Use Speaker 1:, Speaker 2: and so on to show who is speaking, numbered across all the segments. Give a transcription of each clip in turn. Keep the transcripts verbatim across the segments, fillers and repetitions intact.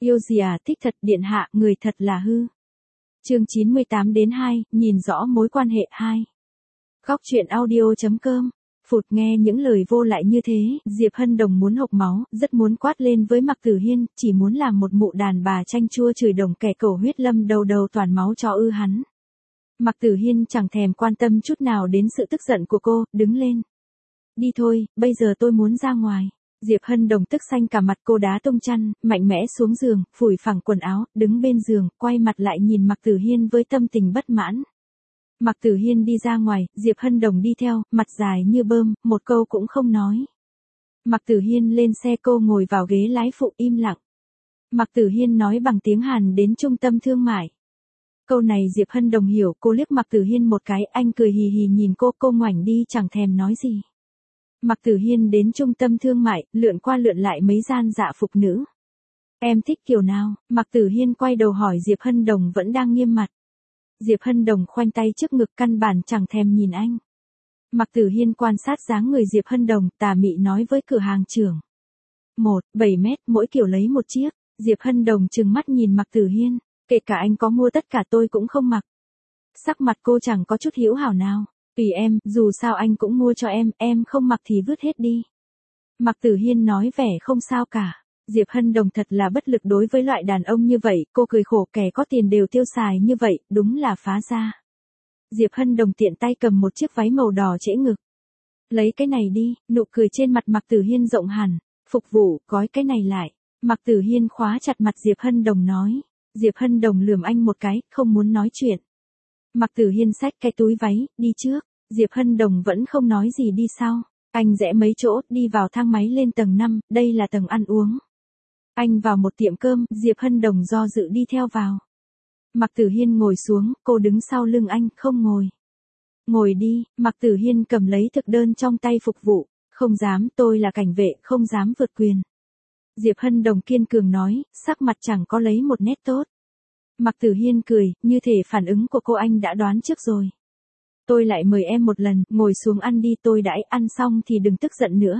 Speaker 1: Yêu gì à, thích thật, điện hạ, người thật là hư. Chương chín mươi tám đến hai, nhìn rõ mối quan hệ hai. Góc truyện audio chấm com. Phụt, nghe những lời vô lại như thế, Diệp Hân Đồng muốn hộc máu, rất muốn quát lên với Mạc Tử Hiên, chỉ muốn làm một mụ đàn bà chanh chua chửi đồng kẻ cẩu huyết lâm đầu đầu toàn máu cho ư hắn. Mạc Tử Hiên chẳng thèm quan tâm chút nào đến sự tức giận của cô, đứng lên. Đi thôi, bây giờ tôi muốn ra ngoài. Diệp Hân Đồng tức xanh cả mặt, cô đá tung chăn, mạnh mẽ xuống giường, phủi phẳng quần áo, đứng bên giường, quay mặt lại nhìn Mạc Tử Hiên với tâm tình bất mãn. Mạc Tử Hiên đi ra ngoài, Diệp Hân Đồng đi theo, mặt dài như bơm, một câu cũng không nói. Mạc Tử Hiên lên xe, cô ngồi vào ghế lái phụ im lặng. Mạc Tử Hiên nói bằng tiếng Hàn đến trung tâm thương mại. Câu này Diệp Hân Đồng hiểu, cô liếc Mạc Tử Hiên một cái, anh cười hì hì nhìn cô, cô ngoảnh đi chẳng thèm nói gì. Mạc Tử Hiên đến trung tâm thương mại, lượn qua lượn lại mấy gian dạ phục nữ. Em thích kiểu nào? Mạc Tử Hiên quay đầu hỏi Diệp Hân Đồng vẫn đang nghiêm mặt. Diệp Hân Đồng khoanh tay trước ngực, căn bản chẳng thèm nhìn anh. Mạc Tử Hiên quan sát dáng người Diệp Hân Đồng, tà mị nói với cửa hàng trưởng. Một, bảy mét, mỗi kiểu lấy một chiếc. Diệp Hân Đồng trừng mắt nhìn Mạc Tử Hiên, kể cả anh có mua tất cả tôi cũng không mặc. Sắc mặt cô chẳng có chút hữu hảo nào. Tùy em, dù sao anh cũng mua cho em, em không mặc thì vứt hết đi. Mạc Tử Hiên nói vẻ không sao cả. Diệp Hân Đồng thật là bất lực đối với loại đàn ông như vậy, cô cười khổ, kẻ có tiền đều tiêu xài như vậy, đúng là phá gia. Diệp Hân Đồng tiện tay cầm một chiếc váy màu đỏ trễ ngực. Lấy cái này đi, nụ cười trên mặt Mạc Tử Hiên rộng hẳn. Phục vụ, gói cái này lại. Mạc Tử Hiên khóa chặt mặt Diệp Hân Đồng nói. Diệp Hân Đồng lườm anh một cái, không muốn nói chuyện. Mạc Tử Hiên xách cái túi váy, đi trước. Diệp Hân Đồng vẫn không nói gì đi sau. Anh rẽ mấy chỗ, đi vào thang máy lên tầng năm, đây là tầng ăn uống. Anh vào một tiệm cơm, Diệp Hân Đồng do dự đi theo vào. Mạc Tử Hiên ngồi xuống, cô đứng sau lưng anh, không ngồi. Ngồi đi, Mạc Tử Hiên cầm lấy thực đơn trong tay phục vụ. Không dám, tôi là cảnh vệ, không dám vượt quyền. Diệp Hân Đồng kiên cường nói, sắc mặt chẳng có lấy một nét tốt. Mạc Tử Hiên cười, như thể phản ứng của cô anh đã đoán trước rồi. Tôi lại mời em một lần, ngồi xuống ăn đi, tôi đãi, ăn xong thì đừng tức giận nữa.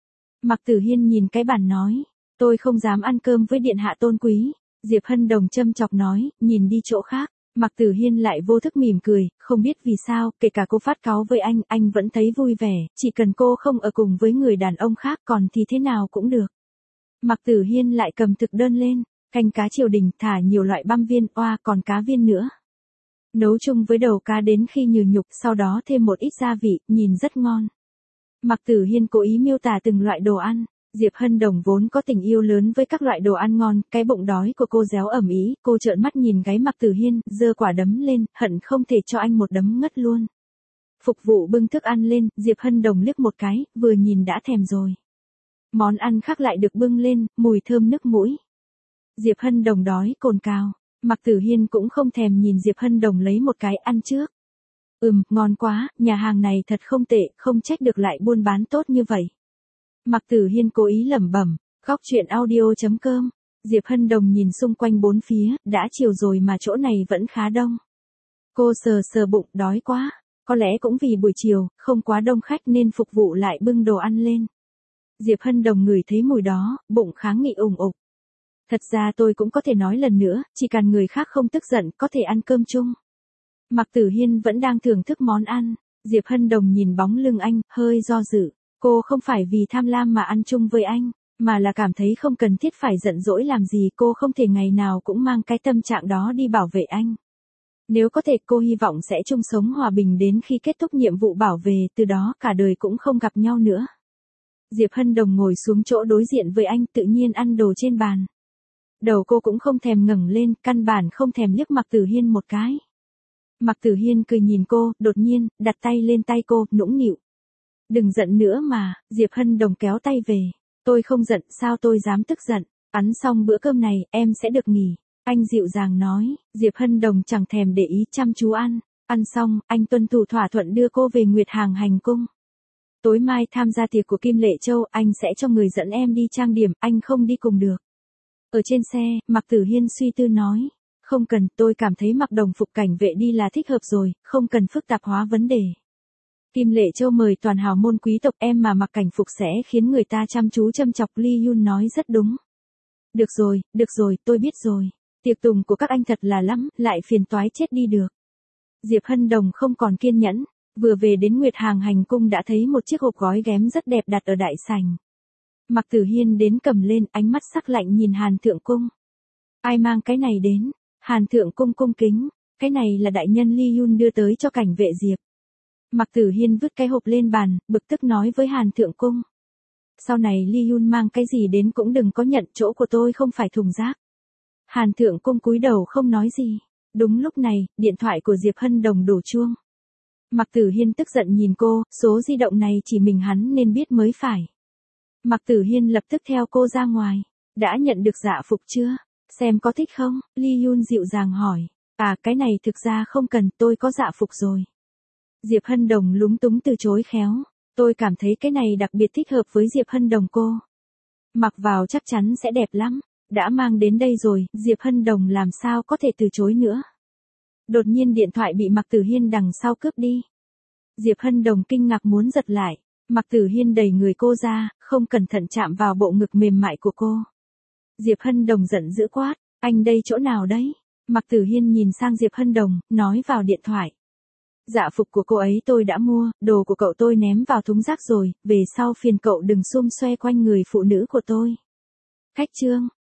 Speaker 1: Mạc Tử Hiên nhìn cái bàn nói, tôi không dám ăn cơm với điện hạ tôn quý. Diệp Hân Đồng châm chọc nói, nhìn đi chỗ khác. Mạc Tử Hiên lại vô thức mỉm cười, không biết vì sao, kể cả cô phát cáu với anh, anh vẫn thấy vui vẻ, chỉ cần cô không ở cùng với người đàn ông khác còn thì thế nào cũng được. Mạc Tử Hiên lại cầm thực đơn lên, canh cá triều đình, thả nhiều loại băm viên, oa, còn cá viên nữa. Nấu chung với đầu cá đến khi nhừ nhục, sau đó thêm một ít gia vị, nhìn rất ngon. Mạc Tử Hiên cố ý miêu tả từng loại đồ ăn. Diệp Hân Đồng vốn có tình yêu lớn với các loại đồ ăn ngon, cái bụng đói của cô réo ẩm ý, cô trợn mắt nhìn gáy Mạc Tử Hiên, giơ quả đấm lên, hận không thể cho anh một đấm ngất luôn. Phục vụ bưng thức ăn lên, Diệp Hân Đồng liếc một cái, vừa nhìn đã thèm rồi. Món ăn khác lại được bưng lên, mùi thơm nức mũi. Diệp Hân Đồng đói cồn cào. Mạc Tử Hiên cũng không thèm nhìn Diệp Hân Đồng lấy một cái ăn trước. Ừm, ngon quá, nhà hàng này thật không tệ, không trách được lại buôn bán tốt như vậy. Mạc Tử Hiên cố ý lẩm bẩm, góc truyện audio chấm com. Diệp Hân Đồng nhìn xung quanh bốn phía, đã chiều rồi mà chỗ này vẫn khá đông. Cô sờ sờ bụng, đói quá. Có lẽ cũng vì buổi chiều, không quá đông khách nên phục vụ lại bưng đồ ăn lên. Diệp Hân Đồng ngửi thấy mùi đó, bụng kháng nghị ủng ục. Thật ra tôi cũng có thể nói lần nữa, chỉ cần người khác không tức giận, có thể ăn cơm chung. Mạc Tử Hiên vẫn đang thưởng thức món ăn. Diệp Hân Đồng nhìn bóng lưng anh, hơi do dự. Cô không phải vì tham lam mà ăn chung với anh, mà là cảm thấy không cần thiết phải giận dỗi làm gì, cô không thể ngày nào cũng mang cái tâm trạng đó đi bảo vệ anh. Nếu có thể, cô hy vọng sẽ chung sống hòa bình đến khi kết thúc nhiệm vụ bảo vệ, từ đó cả đời cũng không gặp nhau nữa. Diệp Hân Đồng ngồi xuống chỗ đối diện với anh, tự nhiên ăn đồ trên bàn. Đầu cô cũng không thèm ngẩng lên, căn bản không thèm liếc Mạc Tử Hiên một cái. Mạc Tử Hiên cười nhìn cô, đột nhiên, đặt tay lên tay cô, nũng nịu. Đừng giận nữa mà, Diệp Hân Đồng kéo tay về. Tôi không giận, sao tôi dám tức giận. Ăn xong bữa cơm này, em sẽ được nghỉ. Anh dịu dàng nói, Diệp Hân Đồng chẳng thèm để ý, chăm chú ăn. Ăn xong, anh tuân thủ thỏa thuận đưa cô về Nguyệt Hàng hành cung. Tối mai tham gia tiệc của Kim Lệ Châu, anh sẽ cho người dẫn em đi trang điểm, anh không đi cùng được. Ở trên xe, Mạc Tử Hiên suy tư nói. Không cần, tôi cảm thấy mặc đồng phục cảnh vệ đi là thích hợp rồi, không cần phức tạp hóa vấn đề. Kim Lệ Châu mời toàn hào môn quý tộc, em mà mặc cảnh phục sẽ khiến người ta chăm chú châm chọc. Lee Yun nói rất đúng. Được rồi, được rồi, tôi biết rồi. Tiệc tùng của các anh thật là lắm, lại phiền toái chết đi được. Diệp Hân Đồng không còn kiên nhẫn, vừa về đến Nguyệt Hàng hành cung đã thấy một chiếc hộp gói ghém rất đẹp đặt ở đại sảnh. Mạc Tử Hiên đến cầm lên, ánh mắt sắc lạnh nhìn Hàn Thượng Cung. Ai mang cái này đến? Hàn Thượng Cung cung kính, cái này là đại nhân Ly Yun đưa tới cho cảnh vệ Diệp. Mạc Tử Hiên vứt cái hộp lên bàn, bực tức nói với Hàn Thượng Cung. Sau này Ly Yun mang cái gì đến cũng đừng có nhận, chỗ của tôi không phải thùng rác. Hàn Thượng Cung cúi đầu không nói gì. Đúng lúc này, điện thoại của Diệp Hân Đồng đổ chuông. Mạc Tử Hiên tức giận nhìn cô, số di động này chỉ mình hắn nên biết mới phải. Mạc Tử Hiên lập tức theo cô ra ngoài. Đã nhận được dạ phục chưa? Xem có thích không? Ly Yun dịu dàng hỏi. À, cái này thực ra không cần, tôi có dạ phục rồi. Diệp Hân Đồng lúng túng từ chối khéo. Tôi cảm thấy cái này đặc biệt thích hợp với Diệp Hân Đồng cô. Mặc vào chắc chắn sẽ đẹp lắm. Đã mang đến đây rồi, Diệp Hân Đồng làm sao có thể từ chối nữa. Đột nhiên điện thoại bị Mạc Tử Hiên đằng sau cướp đi. Diệp Hân Đồng kinh ngạc muốn giật lại. Mạc Tử Hiên đẩy người cô ra, không cẩn thận chạm vào bộ ngực mềm mại của cô. Diệp Hân Đồng giận dữ quát, anh đây chỗ nào đấy? Mạc Tử Hiên nhìn sang Diệp Hân Đồng, nói vào điện thoại. Dạ phục của cô ấy tôi đã mua, đồ của cậu tôi ném vào thùng rác rồi, về sau phiền cậu đừng xum xoe quanh người phụ nữ của tôi. Khách trương,